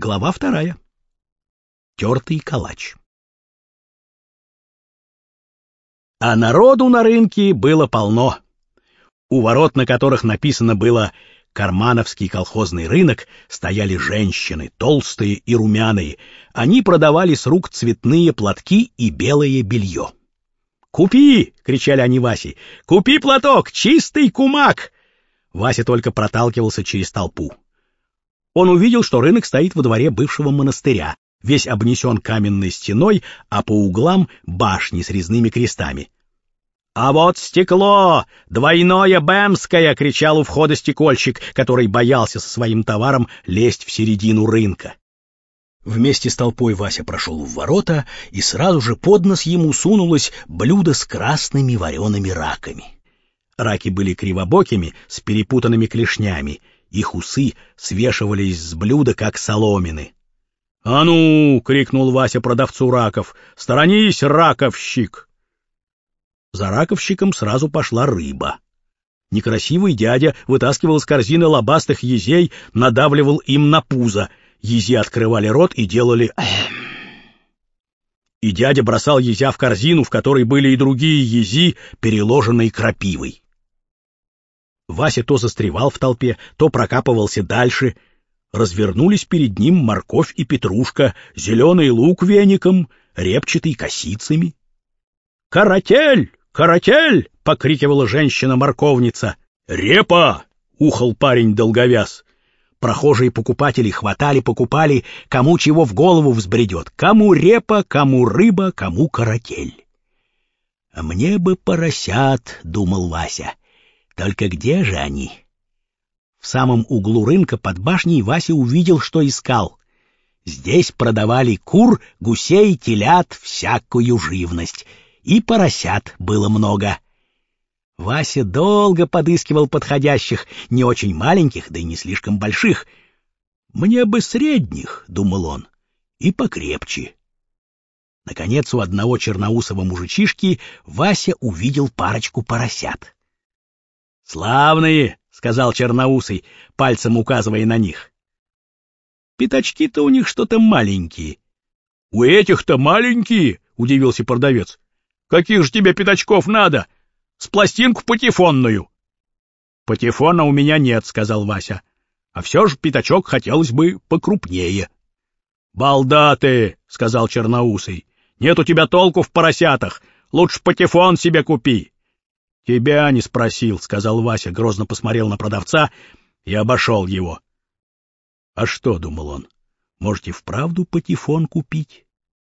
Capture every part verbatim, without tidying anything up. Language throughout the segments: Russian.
Глава вторая. Тертый калач. А народу на рынке было полно. У ворот, на которых написано было «Кармановский колхозный рынок», стояли женщины, толстые и румяные. Они продавали с рук цветные платки и белое белье. «Купи!» — кричали они Васе. «Купи платок! Чистый кумак!» Вася только проталкивался через толпу. Он увидел, что рынок стоит во дворе бывшего монастыря, весь обнесен каменной стеной, а по углам башни с резными крестами. «А вот стекло! Двойное бэмское!» — кричал у входа стекольщик, который боялся со своим товаром лезть в середину рынка. Вместе с толпой Вася прошел в ворота, и сразу же под нос ему сунулось блюдо с красными вареными раками. Раки были кривобокими, с перепутанными клешнями. Их усы свешивались с блюда, как соломины. «А ну!» — крикнул Вася продавцу раков. «Сторонись, раковщик!» За раковщиком сразу пошла рыба. Некрасивый дядя вытаскивал из корзины лобастых езей, надавливал им на пузо. Ези открывали рот и делали «эм». И дядя бросал езя в корзину, в которой были и другие ези, переложенные крапивой. Вася то застревал в толпе, то прокапывался дальше. Развернулись перед ним морковь и петрушка, зеленый лук веником, репчатый косицами. «Каратель! Каратель!» — покрикивала женщина-морковница. «Репа!» — ухал парень долговяз. Прохожие покупатели хватали, покупали, кому чего в голову взбредет. Кому репа, кому рыба, кому каратель. «А мне бы поросят», — думал Вася. «Только где же они?» В самом углу рынка под башней Вася увидел, что искал. Здесь продавали кур, гусей, телят, всякую живность. И поросят было много. Вася долго подыскивал подходящих, не очень маленьких, да и не слишком больших. «Мне бы средних», — думал он, — «и покрепче». Наконец, у одного черноусого мужичишки Вася увидел парочку поросят. «Славные», — сказал черноусый, пальцем указывая на них. «Пятачки-то у них что-то маленькие». «У этих-то маленькие», — удивился продавец. «Каких же тебе пятачков надо? С пластинку патефонную». «Патефона у меня нет», — сказал Вася. «А все же пятачок хотелось бы покрупнее». «Балда ты», — сказал черноусый. «Нет у тебя толку в поросятах. Лучше патефон себе купи». «Тебя не спросил», — сказал Вася, грозно посмотрел на продавца и обошел его. «А что?» — думал он. «Можете вправду патефон купить?»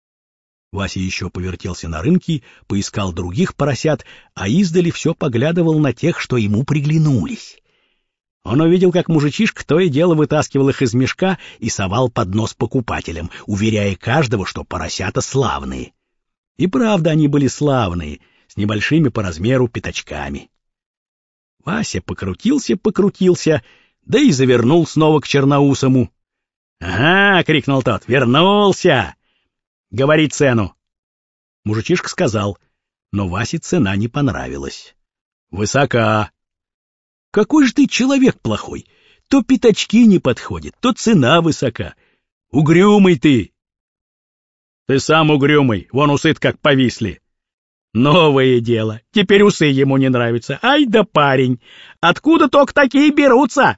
Вася еще повертелся на рынке, поискал других поросят, а издали все поглядывал на тех, что ему приглянулись. Он увидел, как мужичишка то и дело вытаскивал их из мешка и совал под нос покупателям, уверяя каждого, что поросята славные. И правда они были славные, с небольшими по размеру пятачками. Вася покрутился-покрутился, да и завернул снова к черноусому. «Ага!» — крикнул тот. «Вернулся! Говори цену!» Мужичишка сказал, но Васе цена не понравилась. «Высока!» «Какой же ты человек плохой! То пятачки не подходят, то цена высока! Угрюмый ты!» «Ты сам угрюмый, вон усы как повисли!» «Новое дело, теперь усы ему не нравятся! Ай да парень! Откуда только такие берутся?»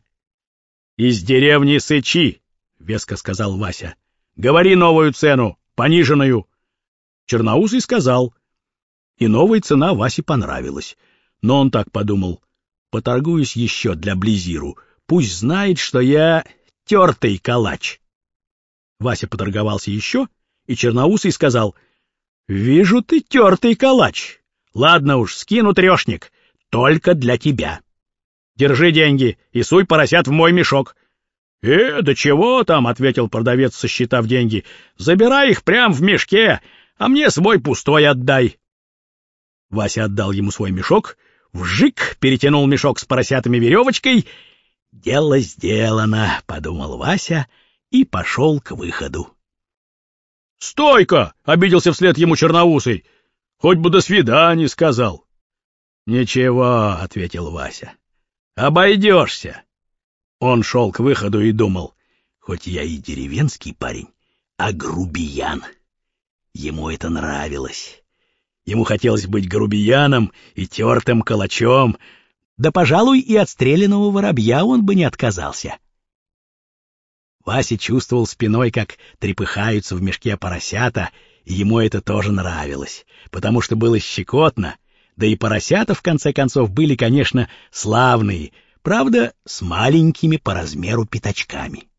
«Из деревни Сычи!» — веско сказал Вася. «Говори новую цену, пониженную!» Черноусый сказал. И новая цена Васе понравилась. Но он так подумал: поторгуюсь еще для Близиру, пусть знает, что я тертый калач. Вася поторговался еще, и Черноусый сказал: «Вижу, ты тертый калач. Ладно уж, скину трешник, только для тебя. Держи деньги и суй поросят в мой мешок». «Э, да чего там?» — ответил продавец, сосчитав деньги. «Забирай их прямо в мешке, а мне свой пустой отдай». Вася отдал ему свой мешок, вжик перетянул мешок с поросятами веревочкой. «Дело сделано», — подумал Вася и пошел к выходу. «Стой-ка!» — обиделся вслед ему черноусый. «Хоть бы до свидания сказал». «Ничего», — ответил Вася, — «обойдешься». Он шел к выходу и думал: Хоть я и деревенский парень, а грубиян. Ему это нравилось. Ему хотелось быть грубияном и тертым калачом, да, пожалуй, и от стрелянного воробья он бы не отказался. Вася чувствовал спиной, как трепыхаются в мешке поросята, и ему это тоже нравилось, потому что было щекотно, да и поросята, в конце концов, были, конечно, славные, правда, с маленькими по размеру пятачками.